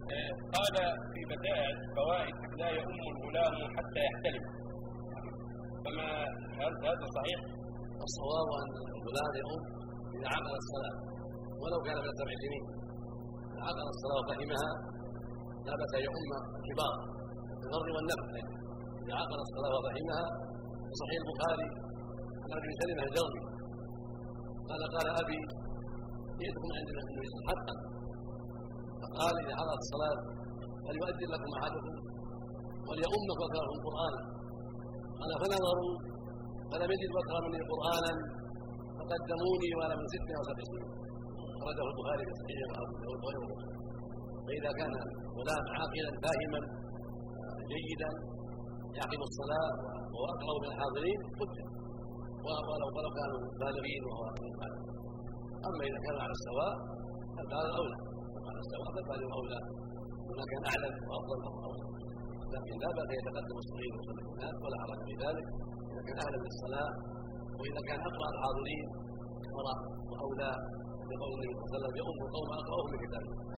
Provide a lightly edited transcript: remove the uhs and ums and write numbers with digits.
قال في بدائل فوائد لا يؤم الغلام حتى يحتلم، فما هذا صحيح؟ الصواب أن الغلام يؤم إذا عقل الصلاة ولو كان من 7 سنين، إذا عقل الصلاة وفهمها لا بأس أن يؤم الكبار بالفر والنفل. إذا عقل الصلاة وفهمها في صحيح البخاري عن أبي سلمة الجرمي قال أبي جئتكم عندنا في النبي حقا، فقال إذا حضرت الصلاة فليؤذن لكم أحدكم وليؤمكم وكرهكم قرآنا. قال فنظروا فلم يجد أكثر مني قرآنا فقدموني وأنا من 6 أو 7 سنين. أخرجه البخاري في صحيحه وأبو داود وغيره. فإذا كان غلام عاقلا فاهما جيدا يعقب الصلاة وهو أقرب من الحاضرين قدم، ولو كانوا بالغين وهو يفعل. أما إذا كانوا على السواء فالبالغ أولى، على السواء فالبالغ أولى، هنا كان أعلم وأفضل أولى. لكن لا بأس يتقدم الصغير ويصلي الناس ولا حرج في ذلك إذا كان أعلم للصلاة، وإذا كان أقرأ الحاضرين أمر وأولى بقول النبي صلى الله عليه وسلم يؤم القوم أقرأهم بكتاب الله.